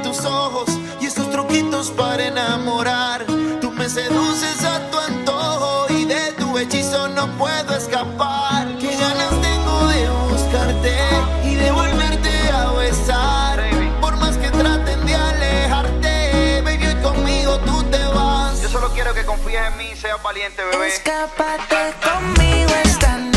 tus ojos y esos truquitos para enamorar. Tú me seduces a tu antojo y de tu hechizo no puedo escapar. Qué ganas tengo de buscarte y de volverte a besar. Por más que traten de alejarte, baby, hoy conmigo tú te vas. Yo solo quiero que confíes en mí y seas valiente, bebé. Escápate conmigo esta noche.